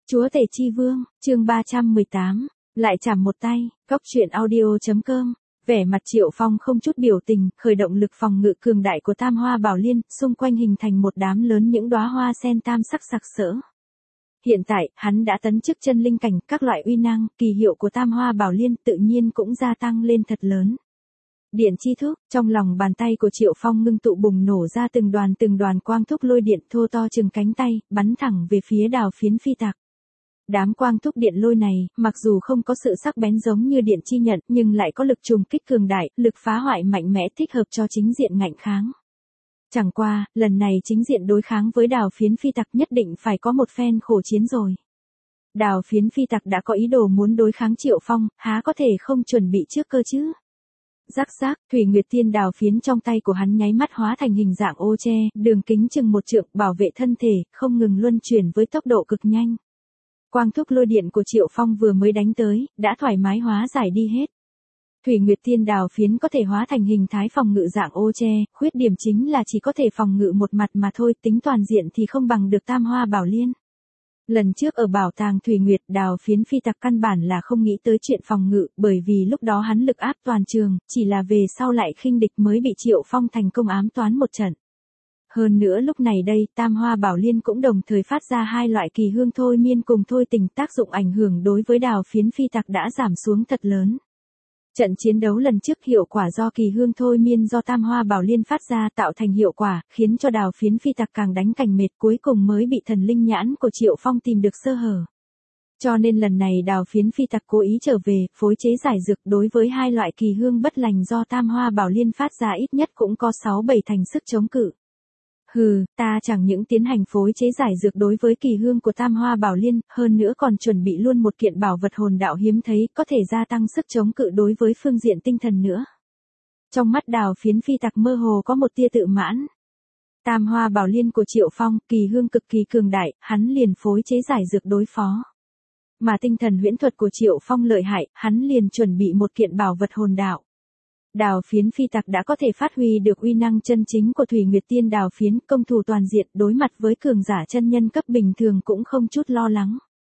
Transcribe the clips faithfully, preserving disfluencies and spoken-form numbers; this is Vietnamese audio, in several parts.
Chúa tể chi vương, chương ba trăm mười tám, lại chảm một tay, góc truyện audio.com. Vẻ mặt Triệu Phong không chút biểu tình, khởi động lực phòng ngự cường đại của Tam Hoa Bảo Liên, xung quanh hình thành một đám lớn những đóa hoa sen tam sắc sặc sỡ. Hiện tại, hắn đã tấn chức chân linh cảnh, các loại uy năng, kỳ hiệu của Tam Hoa Bảo Liên tự nhiên cũng gia tăng lên thật lớn. Điện chi thúc, trong lòng bàn tay của Triệu Phong ngưng tụ bùng nổ ra từng đoàn từng đoàn quang thúc lôi điện thô to chừng cánh tay, bắn thẳng về phía Đào Phiến phi tặc. Đám quang thúc điện lôi này, mặc dù không có sự sắc bén giống như điện chi nhận, nhưng lại có lực trùng kích cường đại, lực phá hoại mạnh mẽ thích hợp cho chính diện ngạnh kháng. Chẳng qua, lần này chính diện đối kháng với Đào Phiến phi tặc nhất định phải có một phen khổ chiến rồi. Đào Phiến phi tặc đã có ý đồ muốn đối kháng Triệu Phong, há có thể không chuẩn bị trước cơ chứ? Rắc rắc, Thủy Nguyệt Tiên đào phiến trong tay của hắn nháy mắt hóa thành hình dạng ô tre, đường kính chừng một trượng, bảo vệ thân thể, không ngừng luân chuyển với tốc độ cực nhanh. Quang thúc lôi điện của Triệu Phong vừa mới đánh tới, đã thoải mái hóa giải đi hết. Thủy Nguyệt Tiên đào phiến có thể hóa thành hình thái phòng ngự dạng ô tre, khuyết điểm chính là chỉ có thể phòng ngự một mặt mà thôi, tính toàn diện thì không bằng được Tam Hoa Bảo Liên. Lần trước ở bảo tàng Thủy Nguyệt, Đào Phiến phi tặc căn bản là không nghĩ tới chuyện phòng ngự, bởi vì lúc đó hắn lực áp toàn trường, chỉ là về sau lại khinh địch mới bị Triệu Phong thành công ám toán một trận. Hơn nữa lúc này đây, Tam Hoa Bảo Liên cũng đồng thời phát ra hai loại kỳ hương thôi miên cùng thôi tình, tác dụng ảnh hưởng đối với Đào Phiến phi tặc đã giảm xuống thật lớn. Trận chiến đấu lần trước hiệu quả do kỳ hương thôi miên do Tam Hoa Bảo Liên phát ra tạo thành hiệu quả, khiến cho Đào Phiến phi tặc càng đánh càng mệt, cuối cùng mới bị thần linh nhãn của Triệu Phong tìm được sơ hở. Cho nên lần này Đào Phiến phi tặc cố ý trở về, phối chế giải dược đối với hai loại kỳ hương bất lành do Tam Hoa Bảo Liên phát ra ít nhất cũng có sáu bảy thành sức chống cự. Hừ, ta chẳng những tiến hành phối chế giải dược đối với kỳ hương của Tam Hoa Bảo Liên, hơn nữa còn chuẩn bị luôn một kiện bảo vật hồn đạo hiếm thấy, có thể gia tăng sức chống cự đối với phương diện tinh thần nữa. Trong mắt Đào Phiến phi tặc mơ hồ có một tia tự mãn. Tam Hoa Bảo Liên của Triệu Phong, kỳ hương cực kỳ cường đại, hắn liền phối chế giải dược đối phó. Mà tinh thần huyễn thuật của Triệu Phong lợi hại, hắn liền chuẩn bị một kiện bảo vật hồn đạo. Đào Phiến phi tặc đã có thể phát huy được uy năng chân chính của Thủy Nguyệt Tiên đào phiến, công thủ toàn diện, đối mặt với cường giả chân nhân cấp bình thường cũng không chút lo lắng.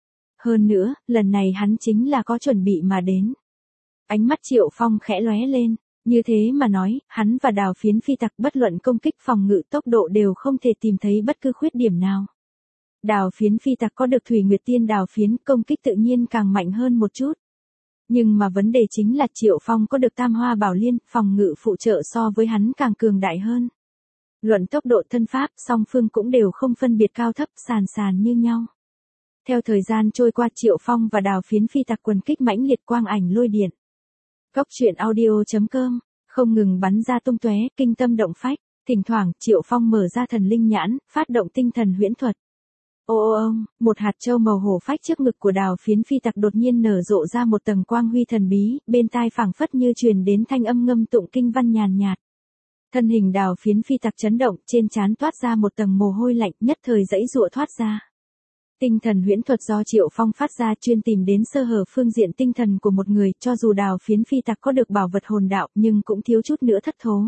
Hơn nữa, lần này hắn chính là có chuẩn bị mà đến. Ánh mắt Triệu Phong khẽ lóe lên, như thế mà nói, hắn và Đào Phiến phi tặc bất luận công kích phòng ngự tốc độ đều không thể tìm thấy bất cứ khuyết điểm nào. Đào Phiến phi tặc có được Thủy Nguyệt Tiên đào phiến, công kích tự nhiên càng mạnh hơn một chút. Nhưng mà vấn đề chính là Triệu Phong có được Tam Hoa Bảo Liên, phòng ngự phụ trợ so với hắn càng cường đại hơn. Luận tốc độ thân pháp, song phương cũng đều không phân biệt cao thấp, sàn sàn như nhau. Theo thời gian trôi qua, Triệu Phong và Đào Phiến phi tặc quần kích mãnh liệt quang ảnh lôi điện. Góc truyện audio.com, không ngừng bắn ra tung tóe, kinh tâm động phách, thỉnh thoảng Triệu Phong mở ra thần linh nhãn, phát động tinh thần huyễn thuật. Ô ô ông, một hạt châu màu hổ phách trước ngực của Đào Phiến phi tặc đột nhiên nở rộ ra một tầng quang huy thần bí, bên tai phảng phất như truyền đến thanh âm ngâm tụng kinh văn nhàn nhạt. Thân hình Đào Phiến phi tặc chấn động, trên trán toát ra một tầng mồ hôi lạnh, nhất thời giãy giụa thoát ra. Tinh thần huyễn thuật do Triệu Phong phát ra chuyên tìm đến sơ hở phương diện tinh thần của một người, cho dù Đào Phiến phi tặc có được bảo vật hồn đạo, nhưng cũng thiếu chút nữa thất thố.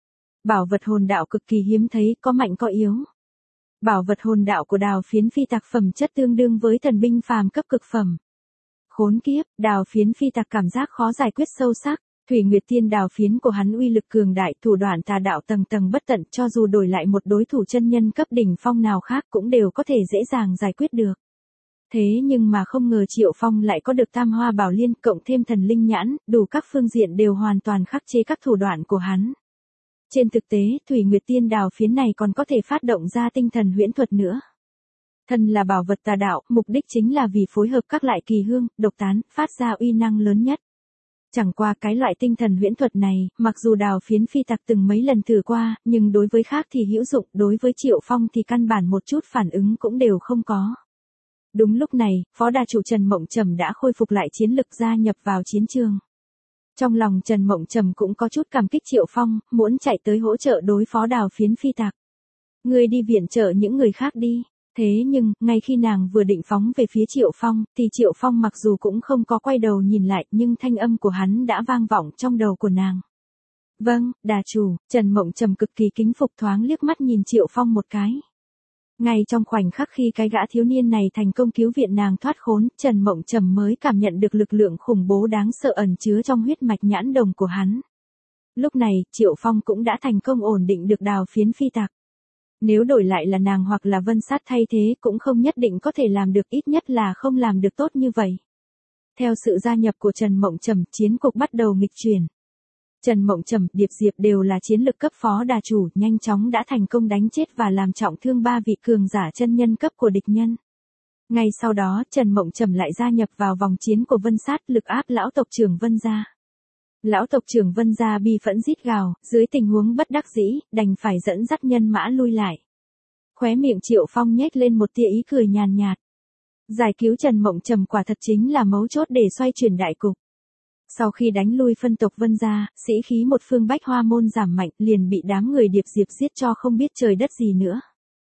Bảo vật hồn đạo cực kỳ hiếm thấy, có mạnh có yếu. Bảo vật hồn đạo của Đào Phiến phi tặc phẩm chất tương đương với thần binh phàm cấp cực phẩm. Khốn kiếp, Đào Phiến phi tặc cảm giác khó giải quyết sâu sắc, Thủy Nguyệt Tiên đào phiến của hắn uy lực cường đại, thủ đoạn tà đạo tầng tầng bất tận, cho dù đổi lại một đối thủ chân nhân cấp đỉnh phong nào khác cũng đều có thể dễ dàng giải quyết được. Thế nhưng mà không ngờ Triệu Phong lại có được Tam Hoa Bảo Liên cộng thêm thần linh nhãn, đủ các phương diện đều hoàn toàn khắc chế các thủ đoạn của hắn. Trên thực tế, Thủy Nguyệt Tiên đào phiến này còn có thể phát động ra tinh thần huyễn thuật nữa. Thân là bảo vật tà đạo, mục đích chính là vì phối hợp các loại kỳ hương, độc tán, phát ra uy năng lớn nhất. Chẳng qua cái loại tinh thần huyễn thuật này, mặc dù Đào Phiến phi tặc từng mấy lần thử qua, nhưng đối với khác thì hữu dụng, đối với Triệu Phong thì căn bản một chút phản ứng cũng đều không có. Đúng lúc này, Phó Đà chủ Trần Mộng Trầm đã khôi phục lại chiến lực gia nhập vào chiến trường. Trong lòng Trần Mộng Trầm cũng có chút cảm kích Triệu Phong, muốn chạy tới hỗ trợ đối phó Đào Phiến phi tặc. Ngươi đi viện trợ những người khác đi. Thế nhưng, ngay khi nàng vừa định phóng về phía Triệu Phong, thì Triệu Phong mặc dù cũng không có quay đầu nhìn lại, nhưng thanh âm của hắn đã vang vọng trong đầu của nàng. Vâng, đà chủ, Trần Mộng Trầm cực kỳ kính phục thoáng liếc mắt nhìn Triệu Phong một cái. Ngay trong khoảnh khắc khi cái gã thiếu niên này thành công cứu viện nàng thoát khốn, Trần Mộng Trầm mới cảm nhận được lực lượng khủng bố đáng sợ ẩn chứa trong huyết mạch nhãn đồng của hắn. Lúc này, Triệu Phong cũng đã thành công ổn định được Đào Phiến phi tặc. Nếu đổi lại là nàng hoặc là Vân Sát thay thế cũng không nhất định có thể làm được, ít nhất là không làm được tốt như vậy. Theo sự gia nhập của Trần Mộng Trầm, chiến cục bắt đầu nghịch chuyển. Trần Mộng Trầm, Điệp Diệp đều là chiến lực cấp phó đà chủ, nhanh chóng đã thành công đánh chết và làm trọng thương ba vị cường giả chân nhân cấp của địch nhân. Ngay sau đó, Trần Mộng Trầm lại gia nhập vào vòng chiến của Vân Sát, lực áp lão tộc trưởng Vân gia. Lão tộc trưởng Vân gia bi phẫn rít gào, dưới tình huống bất đắc dĩ, đành phải dẫn dắt nhân mã lui lại. Khóe miệng Triệu Phong nhếch lên một tia ý cười nhàn nhạt. Giải cứu Trần Mộng Trầm quả thật chính là mấu chốt để xoay chuyển đại cục. Sau khi đánh lui phân tộc Vân gia, sĩ khí một phương Bách Hoa môn giảm mạnh, liền bị đám người Điệp Diệp giết cho không biết trời đất gì nữa.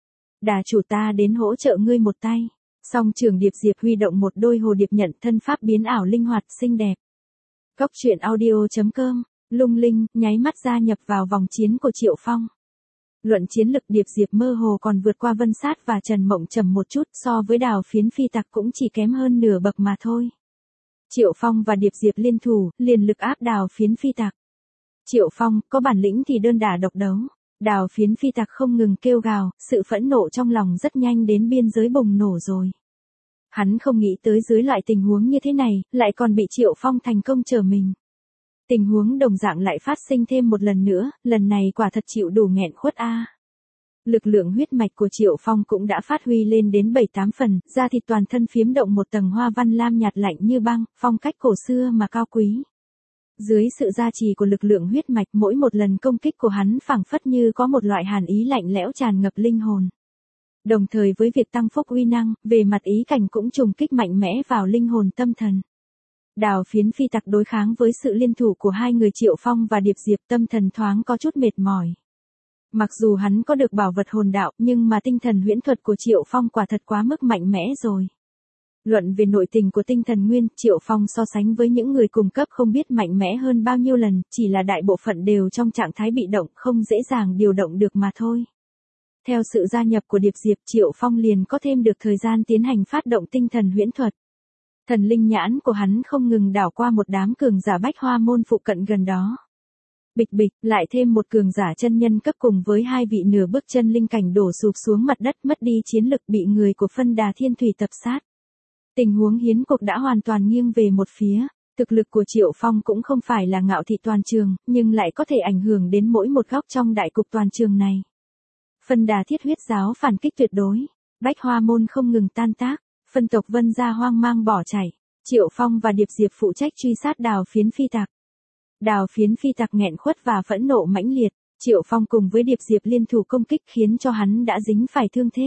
Đà chủ ta đến hỗ trợ ngươi một tay. Song trường Điệp Diệp huy động một đôi hồ điệp nhận, thân pháp biến ảo linh hoạt xinh đẹp. Cốc truyện audio chấm com, lung linh, nháy mắt gia nhập vào vòng chiến của Triệu Phong. Luận chiến lực, Điệp Diệp mơ hồ còn vượt qua Vân Sát và Trần Mộng Trầm một chút, so với Đào Phiến phi tặc cũng chỉ kém hơn nửa bậc mà thôi. Triệu Phong và Điệp Diệp liên thủ, liền lực áp Đào Phiến phi tặc. Triệu Phong, có bản lĩnh thì đơn đả độc đấu. Đào Phiến phi tặc không ngừng kêu gào, sự phẫn nộ trong lòng rất nhanh đến biên giới bùng nổ rồi. Hắn không nghĩ tới dưới loại tình huống như thế này, lại còn bị Triệu Phong thành công trở mình. Tình huống đồng dạng lại phát sinh thêm một lần nữa, lần này quả thật chịu đủ nghẹn khuất a. Lực lượng huyết mạch của Triệu Phong cũng đã phát huy lên đến bảy tám phần, da thịt toàn thân phiếm động một tầng hoa văn lam nhạt lạnh như băng, phong cách cổ xưa mà cao quý. Dưới sự gia trì của lực lượng huyết mạch, mỗi một lần công kích của hắn phảng phất như có một loại hàn ý lạnh lẽo tràn ngập linh hồn. Đồng thời với việc tăng phúc uy năng, về mặt ý cảnh cũng trùng kích mạnh mẽ vào linh hồn tâm thần. Đào Phiến phi tặc đối kháng với sự liên thủ của hai người Triệu Phong và Điệp Diệp, tâm thần thoáng có chút mệt mỏi. Mặc dù hắn có được bảo vật hồn đạo, nhưng mà tinh thần huyễn thuật của Triệu Phong quả thật quá mức mạnh mẽ rồi. Luận về nội tình của tinh thần nguyên, Triệu Phong so sánh với những người cùng cấp không biết mạnh mẽ hơn bao nhiêu lần, chỉ là đại bộ phận đều trong trạng thái bị động, không dễ dàng điều động được mà thôi. Theo sự gia nhập của Điệp Diệp, Triệu Phong liền có thêm được thời gian tiến hành phát động tinh thần huyễn thuật. Thần linh nhãn của hắn không ngừng đảo qua một đám cường giả Bách Hoa môn phụ cận gần đó. Bịch bịch, lại thêm một cường giả chân nhân cấp cùng với hai vị nửa bước chân linh cảnh đổ sụp xuống mặt đất, mất đi chiến lực, bị người của Phân Đà Thiên Thủy tập sát. Tình huống hiến cuộc đã hoàn toàn nghiêng về một phía. Thực lực của Triệu Phong cũng không phải là ngạo thị toàn trường, nhưng lại có thể ảnh hưởng đến mỗi một góc trong đại cục toàn trường này. Phân Đà Thiết Huyết giáo phản kích tuyệt đối. Bách Hoa môn không ngừng tan tác. Phân tộc Vân gia hoang mang bỏ chạy. Triệu Phong và Điệp Diệp phụ trách truy sát Đào Phiến phi tặc. Đào Phiến phi tặc nghẹn khuất và phẫn nộ mãnh liệt. Triệu Phong cùng với Điệp Diệp liên thủ công kích khiến cho hắn đã dính phải thương thế.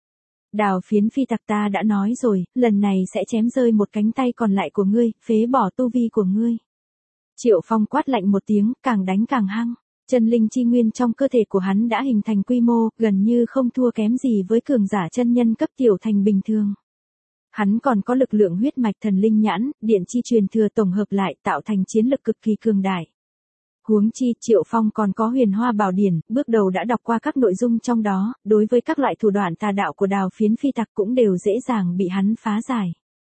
Đào Phiến phi tặc, ta đã nói rồi, lần này sẽ chém rơi một cánh tay còn lại của ngươi, phế bỏ tu vi của ngươi. Triệu Phong quát lạnh một tiếng, càng đánh càng hăng. Chân linh chi nguyên trong cơ thể của hắn đã hình thành quy mô, gần như không thua kém gì với cường giả chân nhân cấp tiểu thành bình thường. Hắn còn có lực lượng huyết mạch thần linh nhãn, điện chi truyền thừa tổng hợp lại tạo thành chiến lực cực kỳ cường đại. Huống chi, Triệu Phong còn có Huyền Hoa Bảo Điển, bước đầu đã đọc qua các nội dung trong đó, đối với các loại thủ đoạn tà đạo của Đào Phiến phi tặc cũng đều dễ dàng bị hắn phá giải.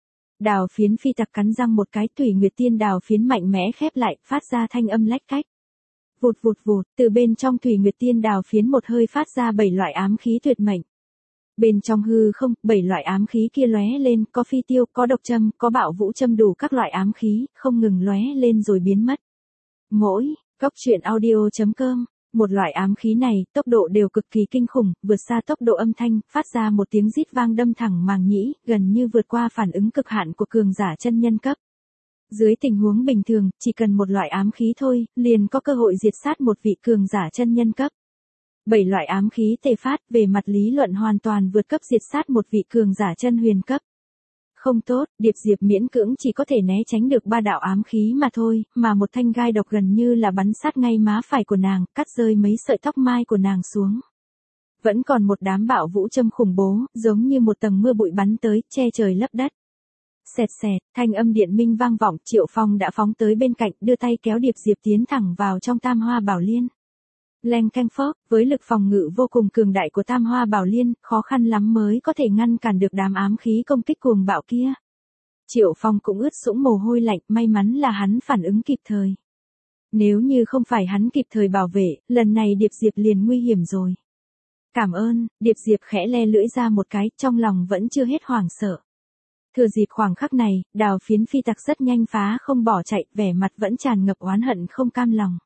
Đào Phiến phi tặc cắn răng một cái, Thủy Nguyệt Tiên Đào Phiến mạnh mẽ khép lại, phát ra thanh âm lách cách. Vụt vụt vụt, từ bên trong Thủy Nguyệt Tiên Đào Phiến một hơi phát ra bảy loại ám khí tuyệt mệnh. Bên trong hư không, bảy loại ám khí kia lóe lên, có phi tiêu, có độc châm, có bạo vũ châm, đủ các loại ám khí, không ngừng lóe lên rồi biến mất. Mỗi, cốc truyện audio chấm com, một loại ám khí này, tốc độ đều cực kỳ kinh khủng, vượt xa tốc độ âm thanh, phát ra một tiếng rít vang đâm thẳng màng nhĩ, gần như vượt qua phản ứng cực hạn của cường giả chân nhân cấp. Dưới tình huống bình thường, chỉ cần một loại ám khí thôi, liền có cơ hội diệt sát một vị cường giả chân nhân cấp. Bảy loại ám khí tề phát, về mặt lý luận hoàn toàn vượt cấp diệt sát một vị cường giả chân huyền cấp. Không tốt, Điệp Diệp miễn cưỡng chỉ có thể né tránh được ba đạo ám khí mà thôi, mà một thanh gai độc gần như là bắn sát ngay má phải của nàng, cắt rơi mấy sợi tóc mai của nàng xuống. Vẫn còn một đám bạo vũ châm khủng bố, giống như một tầng mưa bụi bắn tới, che trời lấp đất. Xẹt xẹt, thanh âm điện minh vang vọng, Triệu Phong đã phóng tới bên cạnh, đưa tay kéo Điệp Diệp tiến thẳng vào trong Tam Hoa Bảo Liên. Leng keng phốc, với lực phòng ngự vô cùng cường đại của Tam Hoa Bảo Liên, khó khăn lắm mới có thể ngăn cản được đám ám khí công kích cuồng bạo kia. Triệu Phong cũng ướt sũng mồ hôi lạnh, may mắn là hắn phản ứng kịp thời. Nếu như không phải hắn kịp thời bảo vệ, lần này Điệp Diệp liền nguy hiểm rồi. Cảm ơn, Điệp Diệp khẽ le lưỡi ra một cái, trong lòng vẫn chưa hết hoảng sợ. Thừa dịp khoảng khắc này, Đào Phiến phi tặc rất nhanh phá không bỏ chạy, vẻ mặt vẫn tràn ngập oán hận không cam lòng.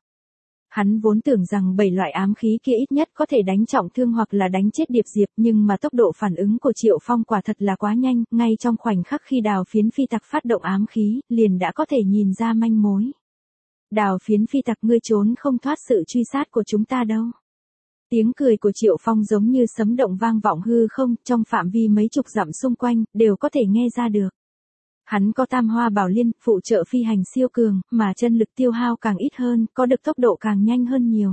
Hắn vốn tưởng rằng bảy loại ám khí kia ít nhất có thể đánh trọng thương hoặc là đánh chết Điệp Diệp, nhưng mà tốc độ phản ứng của Triệu Phong quả thật là quá nhanh, ngay trong khoảnh khắc khi Đào Phiến phi tặc phát động ám khí, liền đã có thể nhìn ra manh mối. Đào Phiến phi tặc, ngươi trốn không thoát sự truy sát của chúng ta đâu. Tiếng cười của Triệu Phong giống như sấm động vang vọng hư không, trong phạm vi mấy chục dặm xung quanh, đều có thể nghe ra được. Hắn có Tam Hoa Bảo Liên, phụ trợ phi hành siêu cường, mà chân lực tiêu hao càng ít hơn, có được tốc độ càng nhanh hơn nhiều.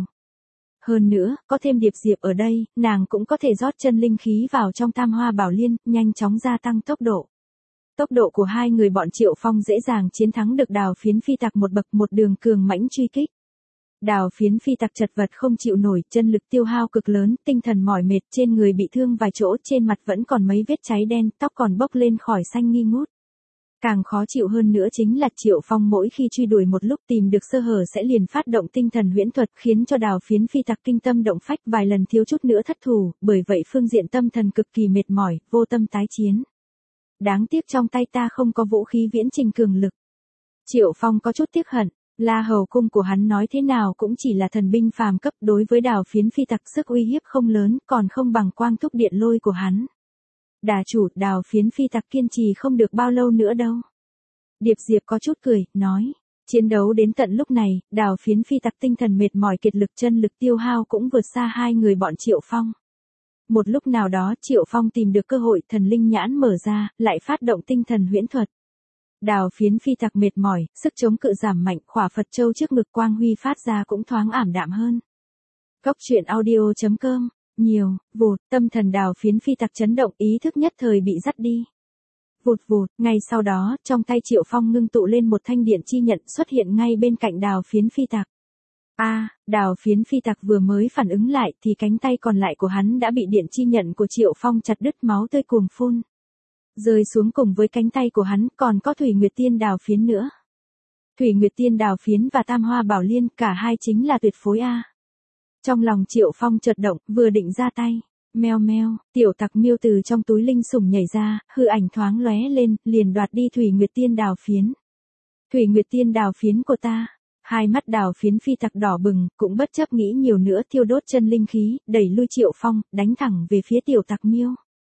Hơn nữa, có thêm Điệp Diệp ở đây, nàng cũng có thể rót chân linh khí vào trong Tam Hoa Bảo Liên, nhanh chóng gia tăng tốc độ. Tốc độ của hai người bọn Triệu Phong dễ dàng chiến thắng được Đào Phiến phi tặc một bậc, một đường cường mãnh truy kích. Đào Phiến phi tặc chật vật không chịu nổi, chân lực tiêu hao cực lớn, tinh thần mỏi mệt, trên người bị thương vài chỗ, trên mặt vẫn còn mấy vết cháy đen, tóc còn bốc lên khỏi xanh nghi ngút. Càng khó chịu hơn nữa chính là Triệu Phong mỗi khi truy đuổi một lúc tìm được sơ hở sẽ liền phát động tinh thần huyễn thuật, khiến cho Đào Phiến phi tặc kinh tâm động phách, vài lần thiếu chút nữa thất thủ, bởi vậy phương diện tâm thần cực kỳ mệt mỏi, vô tâm tái chiến. Đáng tiếc trong tay ta không có vũ khí viễn trình cường lực. Triệu Phong có chút tiếc hận, La Hầu cung của hắn nói thế nào cũng chỉ là thần binh phàm cấp, đối với Đào Phiến phi tặc sức uy hiếp không lớn, còn không bằng quang thúc điện lôi của hắn. Đà chủ, Đào Phiến phi tặc kiên trì không được bao lâu nữa đâu. Điệp Diệp có chút cười, nói. Chiến đấu đến tận lúc này, Đào Phiến phi tặc tinh thần mệt mỏi kiệt lực, chân lực tiêu hao cũng vượt xa hai người bọn Triệu Phong. Một lúc nào đó Triệu Phong tìm được cơ hội, thần linh nhãn mở ra, lại phát động tinh thần huyễn thuật. Đào Phiến phi tặc mệt mỏi, sức chống cự giảm mạnh, khỏa Phật châu trước ngực quang huy phát ra cũng thoáng ảm đạm hơn. Cốc truyện audio chấm com, nhiều, vụt, tâm thần Đào Phiến phi tặc chấn động, ý thức nhất thời bị dắt đi. Vụt vụt, ngay sau đó, trong tay Triệu Phong ngưng tụ lên một thanh điện chi nhận xuất hiện ngay bên cạnh Đào Phiến phi tặc. A, à, Đào Phiến phi tặc vừa mới phản ứng lại thì cánh tay còn lại của hắn đã bị điện chi nhận của Triệu Phong chặt đứt, máu tươi cuồn phun. Rơi xuống cùng với cánh tay của hắn còn có Thủy Nguyệt Tiên Đào Phiến nữa. Thủy Nguyệt Tiên Đào Phiến và Tam Hoa Bảo Liên, cả hai chính là tuyệt phối A. Trong lòng Triệu Phong chợt động, vừa định ra tay. Meo meo, tiểu tặc miêu từ trong túi linh sủng nhảy ra, hư ảnh thoáng lóe lên, liền đoạt đi Thủy Nguyệt Tiên Đào Phiến. Thủy Nguyệt Tiên Đào Phiến của ta. Hai mắt Đào Phiến phi tặc đỏ bừng, cũng bất chấp nghĩ nhiều nữa, thiêu đốt chân linh khí, đẩy lui Triệu Phong, đánh thẳng về phía tiểu tặc miêu.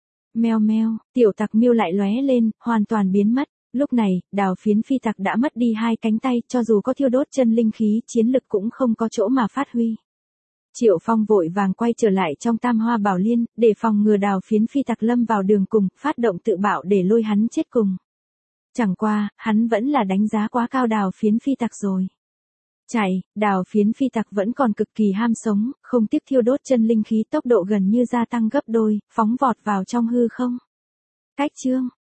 Meo meo, tiểu tặc miêu lại lóe lên, hoàn toàn biến mất. Lúc này, Đào Phiến phi tặc đã mất đi hai cánh tay, cho dù có thiêu đốt chân linh khí, chiến lực cũng không có chỗ mà phát huy. Triệu Phong vội vàng quay trở lại trong Tam Hoa Bảo Liên, để phòng ngừa Đào Phiến phi tặc lâm vào đường cùng, phát động tự bạo để lôi hắn chết cùng. Chẳng qua, hắn vẫn là đánh giá quá cao Đào Phiến phi tặc rồi. Chạy, Đào Phiến phi tặc vẫn còn cực kỳ ham sống, không tiếc thiêu đốt chân linh khí, tốc độ gần như gia tăng gấp đôi, phóng vọt vào trong hư không. Cách chương